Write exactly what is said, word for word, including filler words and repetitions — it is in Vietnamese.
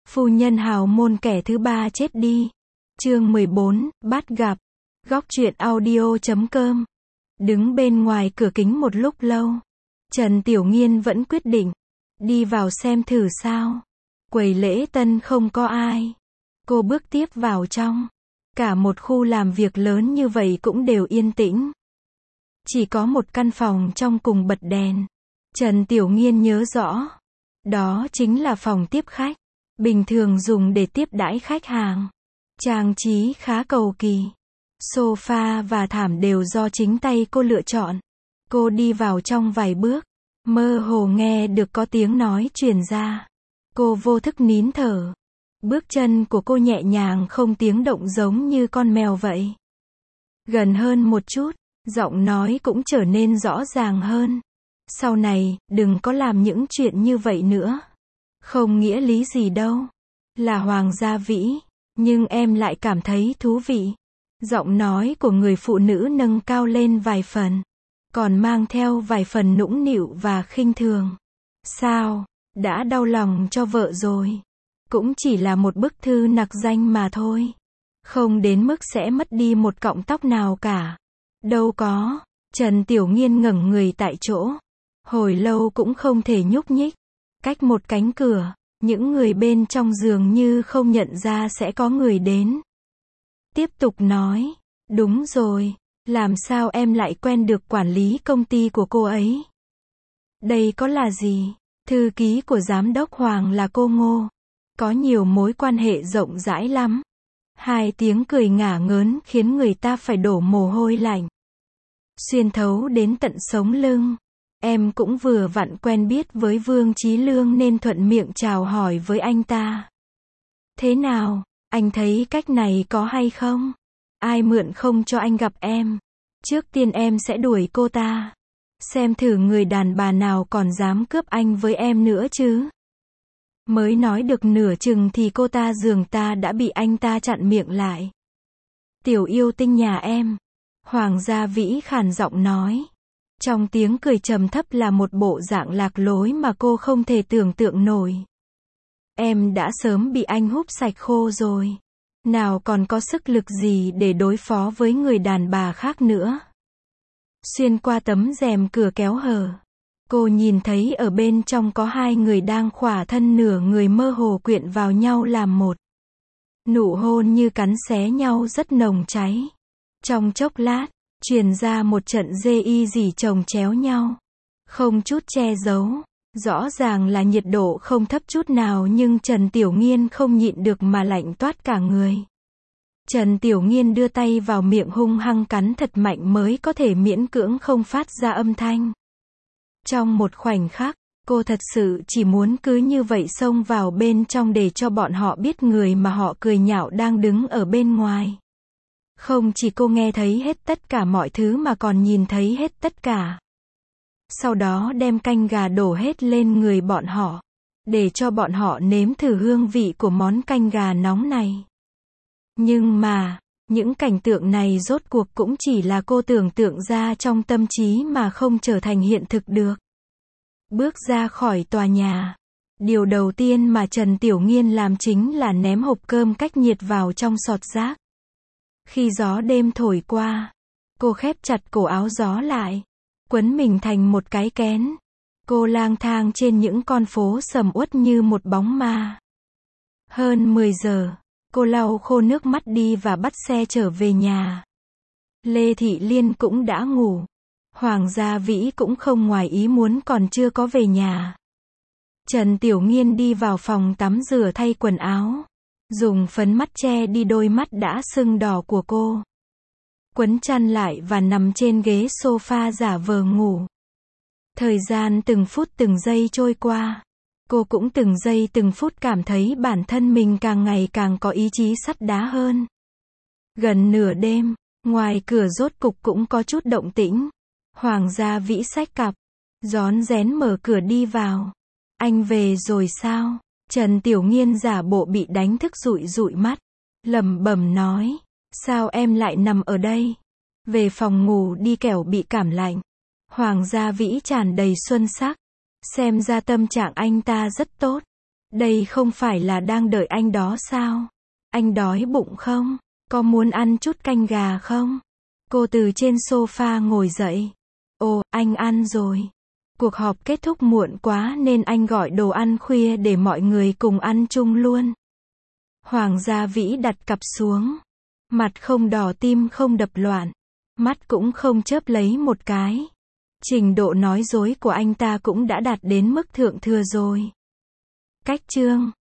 Phu nhân hào môn kẻ thứ ba chết đi. Chương mười bốn, bắt gặp. Góc truyện audio chấm com. Đứng bên ngoài cửa kính một lúc lâu, Trần Tiểu Nghiên vẫn quyết định đi vào xem thử sao. Quầy lễ tân không có ai. Cô bước tiếp vào trong. Cả một khu làm việc lớn như vậy cũng đều yên tĩnh. Chỉ có một căn phòng trong cùng bật đèn. Trần Tiểu Nghiên nhớ rõ. Đó chính là phòng tiếp khách. Bình thường dùng để tiếp đãi khách hàng. Trang trí khá cầu kỳ. Sofa và thảm đều do chính tay cô lựa chọn. Cô đi vào trong vài bước. Mơ hồ nghe được có tiếng nói truyền ra. Cô vô thức nín thở. Bước chân của cô nhẹ nhàng không tiếng động giống như con mèo vậy. Gần hơn một chút, giọng nói cũng trở nên rõ ràng hơn. Sau này, đừng có làm những chuyện như vậy nữa. Không nghĩa lý gì đâu. Là Hoàng Gia Vĩ, nhưng em lại cảm thấy thú vị. Giọng nói của người phụ nữ nâng cao lên vài phần, còn mang theo vài phần nũng nịu và khinh thường. Sao, đã đau lòng cho vợ rồi. Cũng chỉ là một bức thư nặc danh mà thôi. Không đến mức sẽ mất đi một cọng tóc nào cả. Đâu có. Trần Tiểu Nghiên ngẩng người tại chỗ. Hồi lâu cũng không thể nhúc nhích. Cách một cánh cửa, những người bên trong dường như không nhận ra sẽ có người đến. Tiếp tục nói, đúng rồi, làm sao em lại quen được quản lý công ty của cô ấy? Đây có là gì? Thư ký của giám đốc Hoàng là cô Ngô. Có nhiều mối quan hệ rộng rãi lắm. Hai tiếng cười ngả ngớn khiến người ta phải đổ mồ hôi lạnh. Xuyên thấu đến tận sống lưng. Em cũng vừa vặn quen biết với Vương Chí Lương nên thuận miệng chào hỏi với anh ta. Thế nào, anh thấy cách này có hay không? Ai mượn không cho anh gặp em? Trước tiên em sẽ đuổi cô ta. Xem thử người đàn bà nào còn dám cướp anh với em nữa chứ. Mới nói được nửa chừng thì cô ta giường ta đã bị anh ta chặn miệng lại. Tiểu yêu tinh nhà em. Hoàng Gia Vĩ khàn giọng nói. Trong tiếng cười trầm thấp là một bộ dạng lạc lối mà cô không thể tưởng tượng nổi. Em đã sớm bị anh húp sạch khô rồi. Nào còn có sức lực gì để đối phó với người đàn bà khác nữa. Xuyên qua tấm rèm cửa kéo hở. Cô nhìn thấy ở bên trong có hai người đang khỏa thân nửa người mơ hồ quyện vào nhau làm một. Nụ hôn như cắn xé nhau rất nồng cháy. Trong chốc lát, truyền ra một trận dê y dỉ chồng chéo nhau. Không chút che giấu. Rõ ràng là nhiệt độ không thấp chút nào nhưng Trần Tiểu Nghiên không nhịn được mà lạnh toát cả người. Trần Tiểu Nghiên đưa tay vào miệng hung hăng cắn thật mạnh mới có thể miễn cưỡng không phát ra âm thanh. Trong một khoảnh khắc, cô thật sự chỉ muốn cứ như vậy xông vào bên trong để cho bọn họ biết người mà họ cười nhạo đang đứng ở bên ngoài. Không chỉ cô nghe thấy hết tất cả mọi thứ mà còn nhìn thấy hết tất cả. Sau đó đem canh gà đổ hết lên người bọn họ, để cho bọn họ nếm thử hương vị của món canh gà nóng này. Nhưng mà, những cảnh tượng này rốt cuộc cũng chỉ là cô tưởng tượng ra trong tâm trí mà không trở thành hiện thực được. Bước ra khỏi tòa nhà, điều đầu tiên mà Trần Tiểu Nghiên làm chính là ném hộp cơm cách nhiệt vào trong sọt rác. Khi gió đêm thổi qua, cô khép chặt cổ áo gió lại, quấn mình thành một cái kén. Cô lang thang trên những con phố sầm uất như một bóng ma. Hơn mười giờ, cô lau khô nước mắt đi và bắt xe trở về nhà. Lê Thị Liên cũng đã ngủ. Hoàng Gia Vĩ cũng không ngoài ý muốn còn chưa có về nhà. Trần Tiểu Nghiên đi vào phòng tắm rửa thay quần áo. Dùng phấn mắt che đi đôi mắt đã sưng đỏ của cô. Quấn chăn lại và nằm trên ghế sofa giả vờ ngủ. Thời gian từng phút từng giây trôi qua. Cô cũng từng giây từng phút cảm thấy bản thân mình càng ngày càng có ý chí sắt đá hơn. Gần nửa đêm, ngoài cửa rốt cục cũng có chút động tĩnh. Hoàng Gia Vĩ xách cặp, rón rén mở cửa đi vào. Anh về rồi sao? Trần Tiểu Nghiên giả bộ bị đánh thức dụi dụi mắt. Lẩm bẩm nói. Sao em lại nằm ở đây? Về phòng ngủ đi kẻo bị cảm lạnh. Hoàng Gia Vĩ tràn đầy xuân sắc. Xem ra tâm trạng anh ta rất tốt. Đây không phải là đang đợi anh đó sao? Anh đói bụng không? Có muốn ăn chút canh gà không? Cô từ trên sofa ngồi dậy. Ồ, anh ăn rồi. Cuộc họp kết thúc muộn quá nên anh gọi đồ ăn khuya để mọi người cùng ăn chung luôn. Hoàng Gia Vĩ đặt cặp xuống. Mặt không đỏ, tim không đập loạn. Mắt cũng không chớp lấy một cái. Trình độ nói dối của anh ta cũng đã đạt đến mức thượng thừa rồi. Cách chương